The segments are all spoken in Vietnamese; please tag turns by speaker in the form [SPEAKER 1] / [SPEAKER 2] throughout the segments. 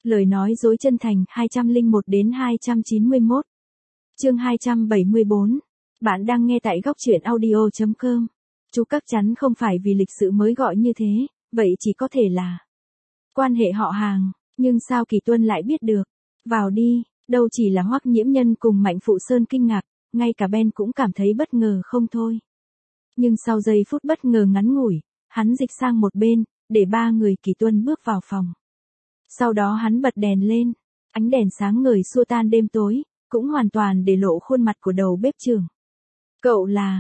[SPEAKER 1] Lời nói dối chân thành 201 đến 291. Chương 274. Bạn đang nghe tại góc truyện audio.com. Chú chắc chắn không phải vì lịch sự mới gọi như thế, vậy chỉ có thể là quan hệ họ hàng, nhưng sao Kỳ Tuân lại biết được? Vào đi, đâu chỉ là Hoắc Nhiễm Nhân cùng Mạnh Phụ Sơn kinh ngạc, ngay cả Ben cũng cảm thấy bất ngờ không thôi. Nhưng sau giây phút bất ngờ ngắn ngủi, hắn dịch sang một bên, để ba người Kỳ Tuân bước vào phòng. Sau đó hắn bật đèn lên, ánh đèn sáng ngời xua tan đêm tối, cũng hoàn toàn để lộ khuôn mặt của đầu bếp trưởng. Cậu là,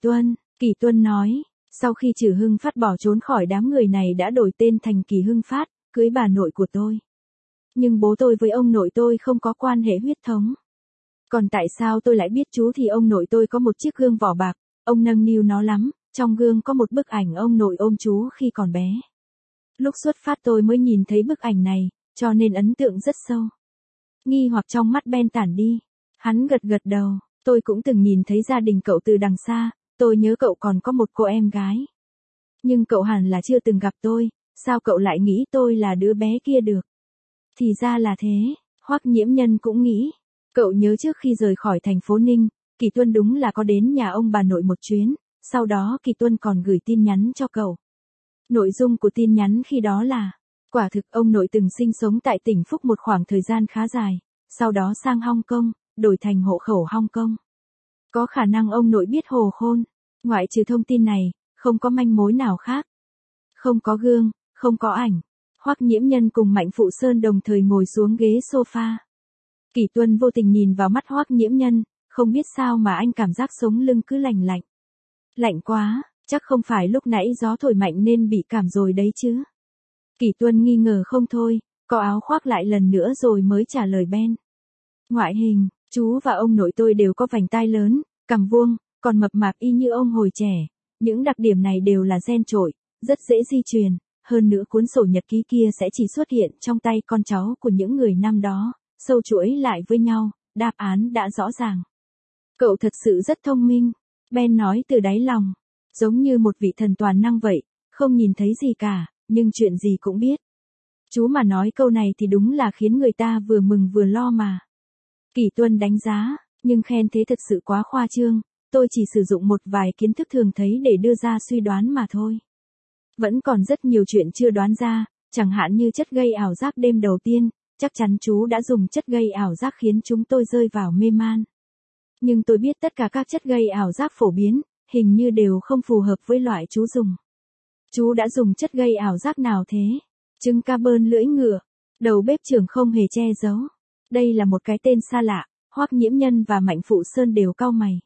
[SPEAKER 1] Kỳ Tuân nói, sau khi Trử Hưng Phát bỏ trốn khỏi đám người này đã đổi tên thành Kỳ Hưng Phát, cưới bà nội của tôi. Nhưng bố tôi với ông nội tôi không có quan hệ huyết thống. Còn tại sao tôi lại biết chú thì ông nội tôi có một chiếc gương vỏ bạc, ông nâng niu nó lắm, trong gương có một bức ảnh ông nội ôm chú khi còn bé. Lúc xuất phát tôi mới nhìn thấy bức ảnh này, cho nên ấn tượng rất sâu. Nghi hoặc trong mắt Ben tản đi. Hắn gật gật đầu, tôi cũng từng nhìn thấy gia đình cậu từ đằng xa, tôi nhớ cậu còn có một cô em gái. Nhưng cậu hẳn là chưa từng gặp tôi, sao cậu lại nghĩ tôi là đứa bé kia được? Thì ra là thế, Hoắc Nhiễm Nhân cũng nghĩ. Cậu nhớ trước khi rời khỏi thành phố Ninh, Kỳ Tuân đúng là có đến nhà ông bà nội một chuyến, sau đó Kỳ Tuân còn gửi tin nhắn cho cậu. Nội dung của tin nhắn khi đó là, quả thực ông nội từng sinh sống tại tỉnh Phúc một khoảng thời gian khá dài, sau đó sang Hong Kong, đổi thành hộ khẩu Hong Kong. Có khả năng ông nội biết hồ khôn, ngoại trừ thông tin này, không có manh mối nào khác. Không có gương, không có ảnh. Hoắc Nhiễm Nhân cùng Mạnh Phụ Sơn đồng thời ngồi xuống ghế sofa. Kỳ Tuân vô tình nhìn vào mắt Hoắc Nhiễm Nhân, không biết sao mà anh cảm giác sống lưng cứ lạnh lạnh. Lạnh quá, chắc không phải lúc nãy gió thổi mạnh nên bị cảm rồi đấy chứ. Kỳ Tuân nghi ngờ không thôi, có áo khoác lại lần nữa rồi mới trả lời Ben. Ngoại hình, chú và ông nội tôi đều có vành tai lớn, cằm vuông, còn mập mạp y như ông hồi trẻ. Những đặc điểm này đều là gen trội, rất dễ di truyền. Hơn nữa cuốn sổ nhật ký kia sẽ chỉ xuất hiện trong tay con cháu của những người năm đó, sâu chuỗi lại với nhau, đáp án đã rõ ràng. Cậu thật sự rất thông minh, Ben nói từ đáy lòng, giống như một vị thần toàn năng vậy, không nhìn thấy gì cả, nhưng chuyện gì cũng biết. Chú mà nói câu này thì đúng là khiến người ta vừa mừng vừa lo mà. Kỳ Tuân đánh giá, nhưng khen thế thật sự quá khoa trương, tôi chỉ sử dụng một vài kiến thức thường thấy để đưa ra suy đoán mà thôi. Vẫn còn rất nhiều chuyện chưa đoán ra, chẳng hạn như chất gây ảo giác đêm đầu tiên, chắc chắn chú đã dùng chất gây ảo giác khiến chúng tôi rơi vào mê man. Nhưng tôi biết tất cả các chất gây ảo giác phổ biến, hình như đều không phù hợp với loại chú dùng. Chú đã dùng chất gây ảo giác nào thế? Trứng carbon lưỡi ngựa. Đầu bếp trưởng không hề che giấu. Đây là một cái tên xa lạ, Hoắc Nhiễm Nhân và Mạnh Phụ Sơn đều cau mày.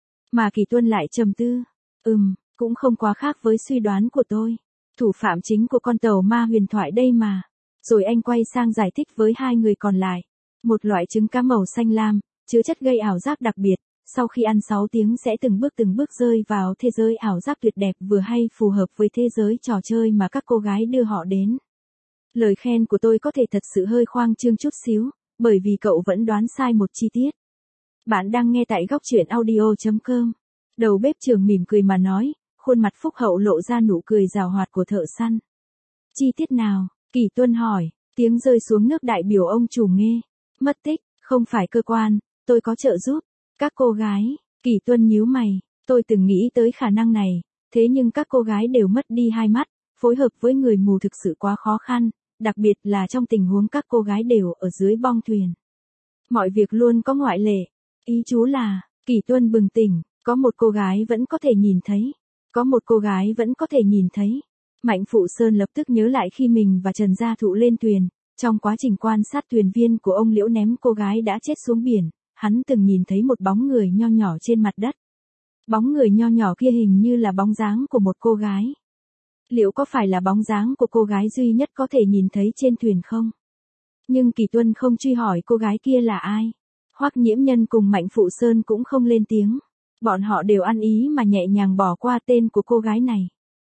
[SPEAKER 1] Mà Kỳ Tuân lại trầm tư. Cũng không quá khác với suy đoán của tôi. Thủ phạm chính của con tàu ma huyền thoại đây mà. Rồi anh quay sang giải thích với hai người còn lại. Một loại trứng cá màu xanh lam, chứa chất gây ảo giác đặc biệt, sau khi ăn 6 tiếng sẽ từng bước rơi vào thế giới ảo giác tuyệt đẹp vừa hay phù hợp với thế giới trò chơi mà các cô gái đưa họ đến. Lời khen của tôi có thể thật sự hơi khoang trương chút xíu, bởi vì cậu vẫn đoán sai một chi tiết. Bạn đang nghe tại góc truyện audio.com. Đầu bếp trưởng mỉm cười mà nói, khuôn mặt phúc hậu lộ ra nụ cười giảo hoạt của thợ săn. Chi tiết nào? Kỳ Tuân hỏi, tiếng rơi xuống nước đại biểu ông chủ nghe. Mất tích, không phải cơ quan, tôi có trợ giúp. Các cô gái, Kỳ Tuân nhíu mày, tôi từng nghĩ tới khả năng này, thế nhưng các cô gái đều mất đi hai mắt, phối hợp với người mù thực sự quá khó khăn, đặc biệt là trong tình huống các cô gái đều ở dưới bong thuyền. Mọi việc luôn có ngoại lệ. Ý chú là, Kỳ Tuân bừng tỉnh, có một cô gái vẫn có thể nhìn thấy. Có một cô gái vẫn có thể nhìn thấy. Mạnh Phụ Sơn lập tức nhớ lại khi mình và Trần Gia Thụ lên thuyền, trong quá trình quan sát thuyền viên của ông Liễu ném cô gái đã chết xuống biển, hắn từng nhìn thấy một bóng người nho nhỏ trên mặt đất. Bóng người nho nhỏ kia hình như là bóng dáng của một cô gái. Liệu có phải là bóng dáng của cô gái duy nhất có thể nhìn thấy trên thuyền không? Nhưng Kỳ Tuân không truy hỏi cô gái kia là ai. Hoắc Nhiễm Nhân cùng Mạnh Phụ Sơn cũng không lên tiếng. Bọn họ đều ăn ý mà nhẹ nhàng bỏ qua tên của cô gái này.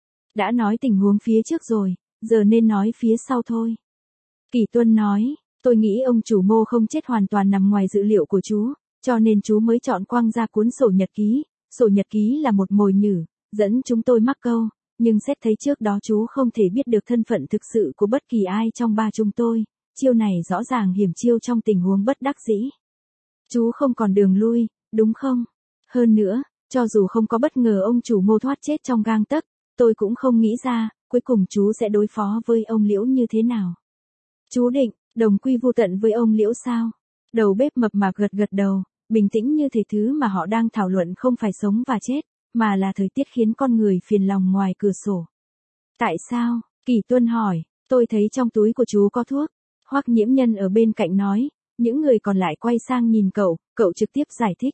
[SPEAKER 1] Đã nói tình huống phía trước rồi, giờ nên nói phía sau thôi. Kỳ Tuân nói, tôi nghĩ ông chủ Mô không chết hoàn toàn nằm ngoài dự liệu của chú, cho nên chú mới chọn quăng ra cuốn sổ nhật ký. Sổ nhật ký là một mồi nhử, dẫn chúng tôi mắc câu, nhưng xét thấy trước đó chú không thể biết được thân phận thực sự của bất kỳ ai trong ba chúng tôi, chiêu này rõ ràng hiểm chiêu trong tình huống bất đắc dĩ. Chú không còn đường lui, đúng không? Hơn nữa, cho dù không có bất ngờ ông chủ Ngô thoát chết trong gang tấc, tôi cũng không nghĩ ra, cuối cùng chú sẽ đối phó với ông Liễu như thế nào. Chú định, đồng quy vu tận với ông Liễu sao? Đầu bếp mập mạp gật gật đầu, bình tĩnh như thể thứ mà họ đang thảo luận không phải sống và chết, mà là thời tiết khiến con người phiền lòng ngoài cửa sổ. Tại sao? Kỷ Tuân hỏi, tôi thấy trong túi của chú có thuốc. Hoắc Nhiễm Nhân ở bên cạnh nói, những người còn lại quay sang nhìn cậu trực tiếp giải thích.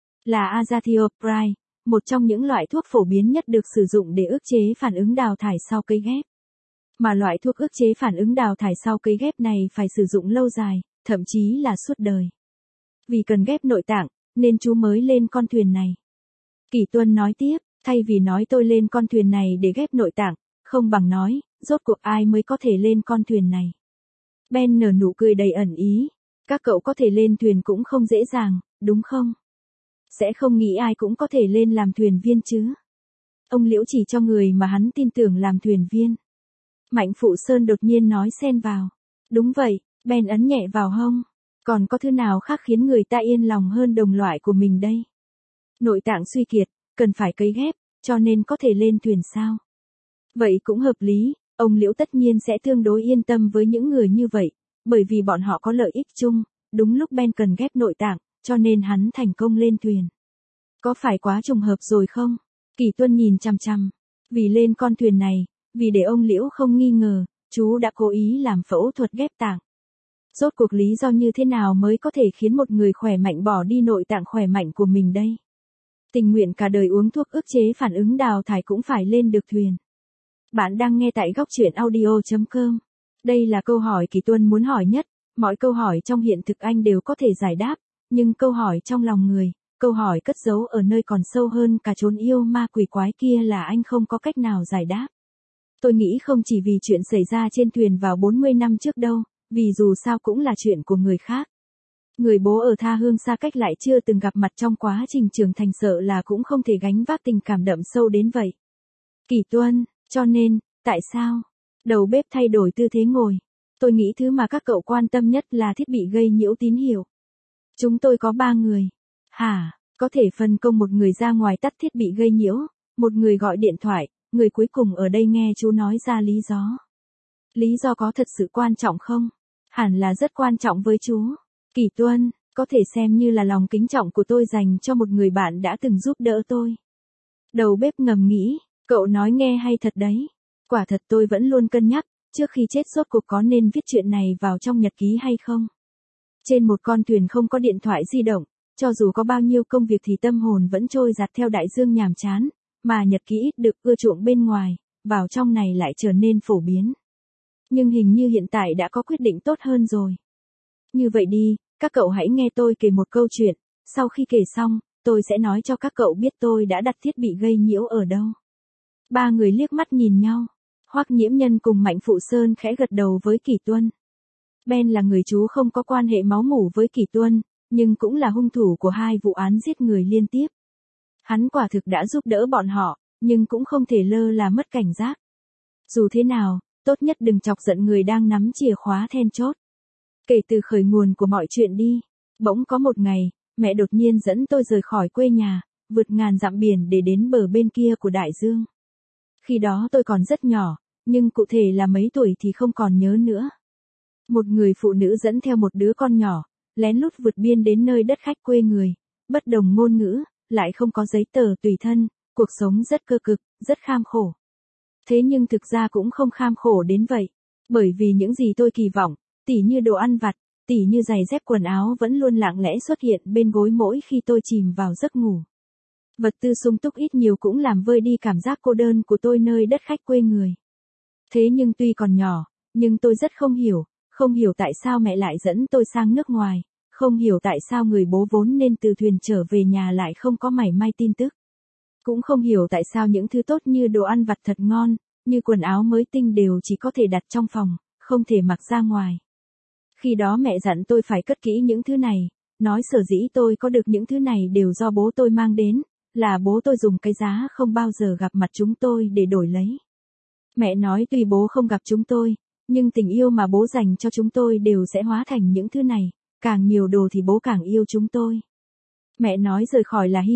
[SPEAKER 1] Là Azathioprine, một trong những loại thuốc phổ biến nhất được sử dụng để ức chế phản ứng đào thải sau cấy ghép. Mà loại thuốc ức chế phản ứng đào thải sau cấy ghép này phải sử dụng lâu dài, thậm chí là suốt đời. Vì cần ghép nội tạng, nên chú mới lên con thuyền này. Kỷ Tuân nói tiếp, thay vì nói tôi lên con thuyền này để ghép nội tạng, không bằng nói, rốt cuộc ai mới có thể lên con thuyền này. Ben nở nụ cười đầy ẩn ý, các cậu có thể lên thuyền cũng không dễ dàng, đúng không? Sẽ không nghĩ ai cũng có thể lên làm thuyền viên chứ. Ông Liễu chỉ cho người mà hắn tin tưởng làm thuyền viên. Mạnh Phụ Sơn đột nhiên nói xen vào. Đúng vậy, Ben ấn nhẹ vào hông. Còn có thứ nào khác khiến người ta yên lòng hơn đồng loại của mình đây? Nội tạng suy kiệt, cần phải cấy ghép, cho nên có thể lên thuyền sao? Vậy cũng hợp lý, ông Liễu tất nhiên sẽ tương đối yên tâm với những người như vậy, bởi vì bọn họ có lợi ích chung, đúng lúc Ben cần ghép nội tạng, cho nên hắn thành công lên thuyền. Có phải quá trùng hợp rồi không? Kỷ Tuân nhìn chằm chằm. Vì lên con thuyền này, vì để ông Liễu không nghi ngờ, chú đã cố ý làm phẫu thuật ghép tạng. Rốt cuộc lý do như thế nào mới có thể khiến một người khỏe mạnh bỏ đi nội tạng khỏe mạnh của mình đây? Tình nguyện cả đời uống thuốc ức chế phản ứng đào thải cũng phải lên được thuyền. Bạn đang nghe tại góc truyện audio.com. Đây là câu hỏi Kỷ Tuân muốn hỏi nhất, mọi câu hỏi trong hiện thực anh đều có thể giải đáp, nhưng câu hỏi trong lòng người, câu hỏi cất giấu ở nơi còn sâu hơn cả chốn yêu ma quỷ quái kia là anh không có cách nào giải đáp. Tôi nghĩ không chỉ vì chuyện xảy ra trên thuyền vào 40 năm trước đâu, vì dù sao cũng là chuyện của người khác. Người bố ở tha hương xa cách lại chưa từng gặp mặt trong quá trình trưởng thành sợ là cũng không thể gánh vác tình cảm đậm sâu đến vậy. Kỷ Tuân, cho nên, tại sao? Đầu bếp thay đổi tư thế ngồi. Tôi nghĩ thứ mà các cậu quan tâm nhất là thiết bị gây nhiễu tín hiệu. Chúng tôi có 3 người. Hả, có thể phân công một người ra ngoài tắt thiết bị gây nhiễu, một người gọi điện thoại, người cuối cùng ở đây nghe chú nói ra lý do. Lý do có thật sự quan trọng không? Hẳn là rất quan trọng với chú. Kỷ Tuân, có thể xem như là lòng kính trọng của tôi dành cho một người bạn đã từng giúp đỡ tôi. Đầu bếp ngầm nghĩ, cậu nói nghe hay thật đấy. Quả thật tôi vẫn luôn cân nhắc, trước khi chết rốt cuộc có nên viết chuyện này vào trong nhật ký hay không. Trên một con thuyền không có điện thoại di động, cho dù có bao nhiêu công việc thì tâm hồn vẫn trôi dạt theo đại dương nhàm chán, mà nhật ký ít được ưa chuộng bên ngoài, vào trong này lại trở nên phổ biến. Nhưng hình như hiện tại đã có quyết định tốt hơn rồi. Như vậy đi, các cậu hãy nghe tôi kể một câu chuyện, sau khi kể xong, tôi sẽ nói cho các cậu biết tôi đã đặt thiết bị gây nhiễu ở đâu. 3 người liếc mắt nhìn nhau. Hoắc Nhiễm Nhân cùng Mạnh Phụ Sơn khẽ gật đầu với Kỷ Tuân. Ben là người chú không có quan hệ máu mủ với Kỷ Tuân, nhưng cũng là hung thủ của 2 vụ án giết người liên tiếp. Hắn quả thực đã giúp đỡ bọn họ, nhưng cũng không thể lơ là mất cảnh giác. Dù thế nào, tốt nhất đừng chọc giận người đang nắm chìa khóa then chốt. Kể từ khởi nguồn của mọi chuyện đi, bỗng có một ngày, mẹ đột nhiên dẫn tôi rời khỏi quê nhà, vượt ngàn dặm biển để đến bờ bên kia của đại dương. Khi đó tôi còn rất nhỏ, nhưng cụ thể là mấy tuổi thì không còn nhớ nữa. Một người phụ nữ dẫn theo một đứa con nhỏ, lén lút vượt biên đến nơi đất khách quê người, bất đồng ngôn ngữ, lại không có giấy tờ tùy thân, cuộc sống rất cơ cực, rất kham khổ. Thế nhưng thực ra cũng không kham khổ đến vậy, bởi vì những gì tôi kỳ vọng, tỉ như đồ ăn vặt, tỉ như giày dép quần áo vẫn luôn lặng lẽ xuất hiện bên gối mỗi khi tôi chìm vào giấc ngủ. Vật tư sung túc ít nhiều cũng làm vơi đi cảm giác cô đơn của tôi nơi đất khách quê người. Thế nhưng tuy còn nhỏ, nhưng tôi rất không hiểu tại sao mẹ lại dẫn tôi sang nước ngoài, không hiểu tại sao người bố vốn nên từ thuyền trở về nhà lại không có mảy may tin tức. Cũng không hiểu tại sao những thứ tốt như đồ ăn vặt thật ngon, như quần áo mới tinh đều chỉ có thể đặt trong phòng, không thể mặc ra ngoài. Khi đó mẹ dặn tôi phải cất kỹ những thứ này, nói sở dĩ tôi có được những thứ này đều do bố tôi mang đến, là bố tôi dùng cái giá không bao giờ gặp mặt chúng tôi để đổi lấy. Mẹ nói tuy bố không gặp chúng tôi, Nhưng tình yêu mà bố dành cho chúng tôi đều sẽ hóa thành những thứ này, càng nhiều đồ thì bố càng yêu chúng tôi. Mẹ nói rời khỏi là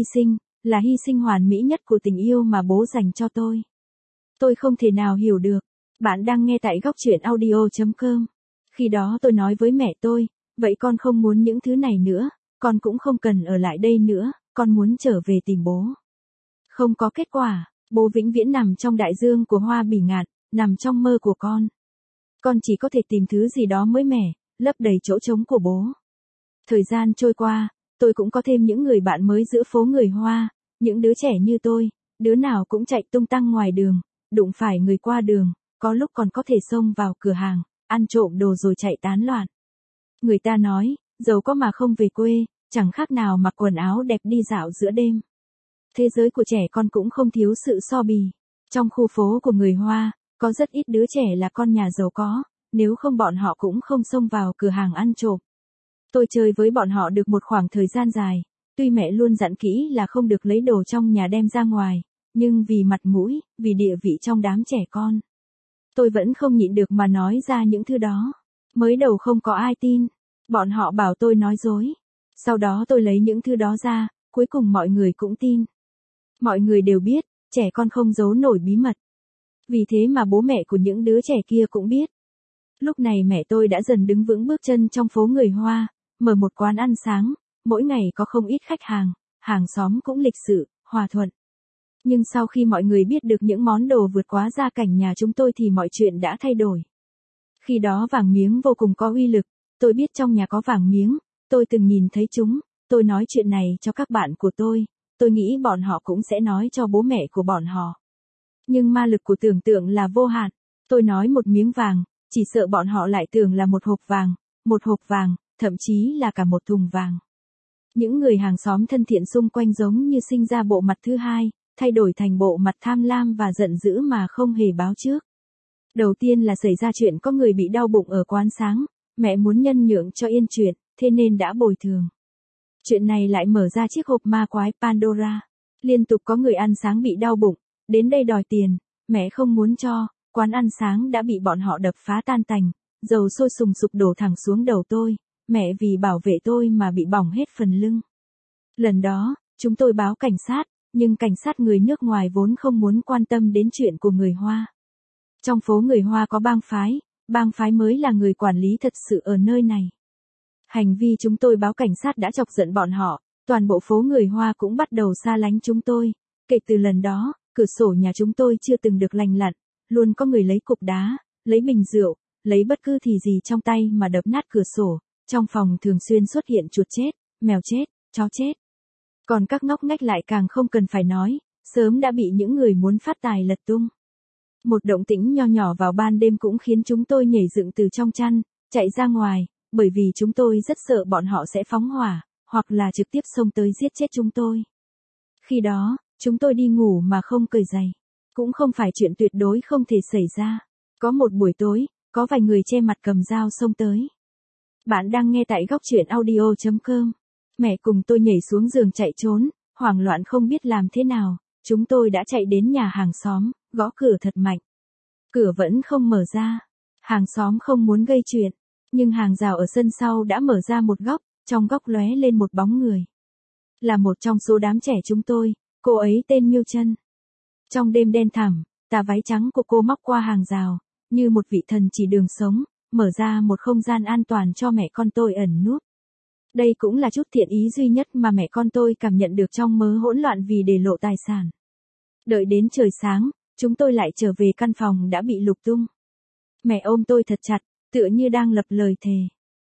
[SPEAKER 1] hy sinh hoàn mỹ nhất của tình yêu mà bố dành cho tôi. Tôi không thể nào hiểu được. Bạn đang nghe tại góc truyện audio.com. Khi đó tôi nói với mẹ tôi, vậy con không muốn những thứ này nữa, con cũng không cần ở lại đây nữa, con muốn trở về tìm bố. Không có kết quả, bố vĩnh viễn nằm trong đại dương của hoa bỉ ngạn, nằm trong mơ của con. Con chỉ có thể tìm thứ gì đó mới mẻ, lấp đầy chỗ trống của bố. Thời gian trôi qua, tôi cũng có thêm những người bạn mới giữa phố người Hoa, những đứa trẻ như tôi, đứa nào cũng chạy tung tăng ngoài đường, đụng phải người qua đường, có lúc còn có thể xông vào cửa hàng, ăn trộm đồ rồi chạy tán loạn. Người ta nói, giàu có mà không về quê, chẳng khác nào mặc quần áo đẹp đi dạo giữa đêm. Thế giới của trẻ con cũng không thiếu sự so bì. Trong khu phố của người Hoa, có rất ít đứa trẻ là con nhà giàu có, nếu không bọn họ cũng không xông vào cửa hàng ăn trộm. Tôi chơi với bọn họ được một khoảng thời gian dài, tuy mẹ luôn dặn kỹ là không được lấy đồ trong nhà đem ra ngoài, nhưng vì mặt mũi, vì địa vị trong đám trẻ con, tôi vẫn không nhịn được mà nói ra những thứ đó. Mới đầu không có ai tin, bọn họ bảo tôi nói dối. Sau đó tôi lấy những thứ đó ra, cuối cùng mọi người cũng tin. Mọi người đều biết, trẻ con không giấu nổi bí mật. Vì thế mà bố mẹ của những đứa trẻ kia cũng biết. Lúc này mẹ tôi đã dần đứng vững bước chân trong phố người Hoa, mở một quán ăn sáng, mỗi ngày có không ít khách hàng xóm cũng lịch sự, hòa thuận. Nhưng sau khi mọi người biết được những món đồ vượt quá gia cảnh nhà chúng tôi thì mọi chuyện đã thay đổi. Khi đó vàng miếng vô cùng có uy lực, tôi biết trong nhà có vàng miếng, tôi từng nhìn thấy chúng, tôi nói chuyện này cho các bạn của tôi nghĩ bọn họ cũng sẽ nói cho bố mẹ của bọn họ. Nhưng ma lực của tưởng tượng là vô hạn, tôi nói một miếng vàng, chỉ sợ bọn họ lại tưởng là một hộp vàng, thậm chí là cả một thùng vàng. Những người hàng xóm thân thiện xung quanh giống như sinh ra bộ mặt thứ hai, thay đổi thành bộ mặt tham lam và giận dữ mà không hề báo trước. Đầu tiên là xảy ra chuyện có người bị đau bụng ở quán sáng, mẹ muốn nhân nhượng cho yên chuyện, thế nên đã bồi thường. Chuyện này lại mở ra chiếc hộp ma quái Pandora. Liên tục có người ăn sáng bị đau bụng, đến đây đòi tiền, mẹ không muốn cho, quán ăn sáng đã bị bọn họ đập phá tan tành, dầu sôi sùng sục đổ thẳng xuống đầu tôi, mẹ vì bảo vệ tôi mà bị bỏng hết phần lưng. Lần đó, chúng tôi báo cảnh sát, nhưng cảnh sát người nước ngoài vốn không muốn quan tâm đến chuyện của người Hoa. Trong phố người Hoa có bang phái mới là người quản lý thật sự ở nơi này. Hành vi chúng tôi báo cảnh sát đã chọc giận bọn họ, toàn bộ phố người Hoa cũng bắt đầu xa lánh chúng tôi. Kể từ lần đó, cửa sổ nhà chúng tôi chưa từng được lành lặn, luôn có người lấy cục đá, lấy bình rượu, lấy bất cứ thì gì trong tay mà đập nát cửa sổ. Trong phòng thường xuyên xuất hiện chuột chết, mèo chết, chó chết. Còn các ngóc ngách lại càng không cần phải nói, sớm đã bị những người muốn phát tài lật tung. Một động tĩnh nho nhỏ vào ban đêm cũng khiến chúng tôi nhảy dựng từ trong chăn, chạy ra ngoài, bởi vì chúng tôi rất sợ bọn họ sẽ phóng hỏa, hoặc là trực tiếp xông tới giết chết chúng tôi. Khi đó, chúng tôi đi ngủ mà không cởi giày. Cũng không phải chuyện tuyệt đối không thể xảy ra. Có một buổi tối, có vài người che mặt cầm dao xông tới. Bạn đang nghe tại góc truyện audio.com. Mẹ cùng tôi nhảy xuống giường chạy trốn, hoảng loạn không biết làm thế nào. Chúng tôi đã chạy đến nhà hàng xóm, gõ cửa thật mạnh. Cửa vẫn không mở ra. Hàng xóm không muốn gây chuyện, nhưng hàng rào ở sân sau đã mở ra một góc, trong góc lóe lên một bóng người. Là một trong số đám trẻ chúng tôi, cô ấy tên Miêu Chân. Trong đêm đen thẳm, tà váy trắng của cô móc qua hàng rào, như một vị thần chỉ đường sống, mở ra một không gian an toàn cho mẹ con tôi ẩn núp. Đây cũng là chút thiện ý duy nhất mà mẹ con tôi cảm nhận được trong mớ hỗn loạn vì để lộ tài sản. Đợi đến trời sáng, chúng tôi lại trở về căn phòng đã bị lục tung. Mẹ ôm tôi thật chặt, tựa như đang lập lời thề.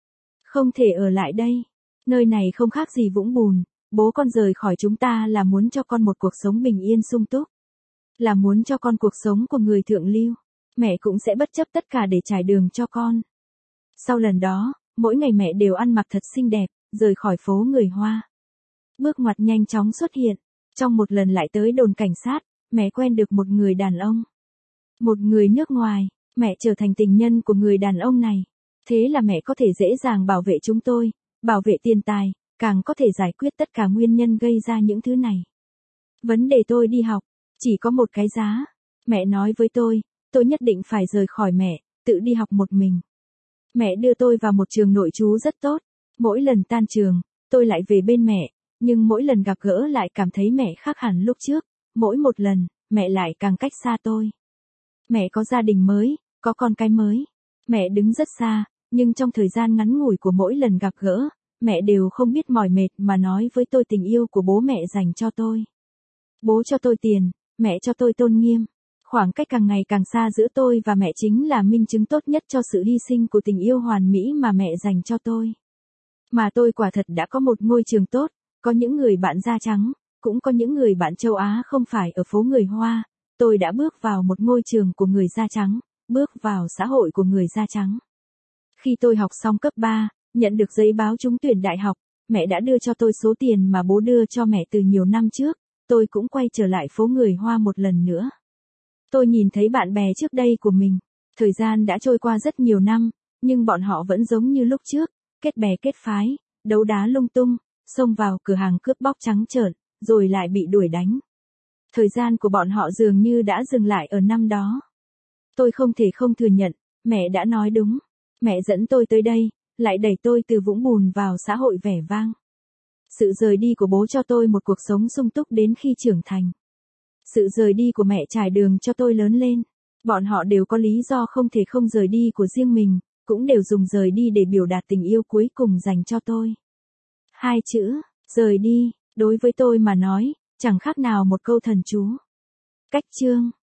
[SPEAKER 1] Không thể ở lại đây. Nơi này không khác gì vũng bùn. Bố con rời khỏi chúng ta là muốn cho con một cuộc sống bình yên sung túc. Là muốn cho con cuộc sống của người thượng lưu. Mẹ cũng sẽ bất chấp tất cả để trải đường cho con. Sau lần đó, mỗi ngày mẹ đều ăn mặc thật xinh đẹp, rời khỏi phố người Hoa. Bước ngoặt nhanh chóng xuất hiện. Trong một lần lại tới đồn cảnh sát, mẹ quen được một người đàn ông. Một người nước ngoài, mẹ trở thành tình nhân của người đàn ông này. Thế là mẹ có thể dễ dàng bảo vệ chúng tôi, bảo vệ tiền tài, càng có thể giải quyết tất cả nguyên nhân gây ra những thứ này. Vấn đề tôi đi học, chỉ có một cái giá. Mẹ nói với tôi nhất định phải rời khỏi mẹ, tự đi học một mình. Mẹ đưa tôi vào một trường nội trú rất tốt. Mỗi lần tan trường, tôi lại về bên mẹ, nhưng mỗi lần gặp gỡ lại cảm thấy mẹ khác hẳn lúc trước. Mỗi một lần, mẹ lại càng cách xa tôi. Mẹ có gia đình mới, có con cái mới. Mẹ đứng rất xa, nhưng trong thời gian ngắn ngủi của mỗi lần gặp gỡ, mẹ đều không biết mỏi mệt mà nói với tôi tình yêu của bố mẹ dành cho tôi. Bố cho tôi tiền, mẹ cho tôi tôn nghiêm. Khoảng cách càng ngày càng xa giữa tôi và mẹ chính là minh chứng tốt nhất cho sự hy sinh của tình yêu hoàn mỹ mà mẹ dành cho tôi. Mà tôi quả thật đã có một ngôi trường tốt, có những người bạn da trắng, cũng có những người bạn châu Á không phải ở phố người Hoa. Tôi đã bước vào một ngôi trường của người da trắng, bước vào xã hội của người da trắng. Khi tôi học xong cấp 3, nhận được giấy báo trúng tuyển đại học, mẹ đã đưa cho tôi số tiền mà bố đưa cho mẹ từ nhiều năm trước, tôi cũng quay trở lại phố người Hoa một lần nữa. Tôi nhìn thấy bạn bè trước đây của mình, thời gian đã trôi qua rất nhiều năm, nhưng bọn họ vẫn giống như lúc trước, kết bè kết phái, đấu đá lung tung, xông vào cửa hàng cướp bóc trắng trợn, rồi lại bị đuổi đánh. Thời gian của bọn họ dường như đã dừng lại ở năm đó. Tôi không thể không thừa nhận, mẹ đã nói đúng. Mẹ dẫn tôi tới đây, lại đẩy tôi từ vũng bùn vào xã hội vẻ vang. Sự rời đi của bố cho tôi một cuộc sống sung túc đến khi trưởng thành. Sự rời đi của mẹ trải đường cho tôi lớn lên. Bọn họ đều có lý do không thể không rời đi của riêng mình, cũng đều dùng rời đi để biểu đạt tình yêu cuối cùng dành cho tôi. Hai chữ, rời đi, đối với tôi mà nói, chẳng khác nào một câu thần chú. Cách chương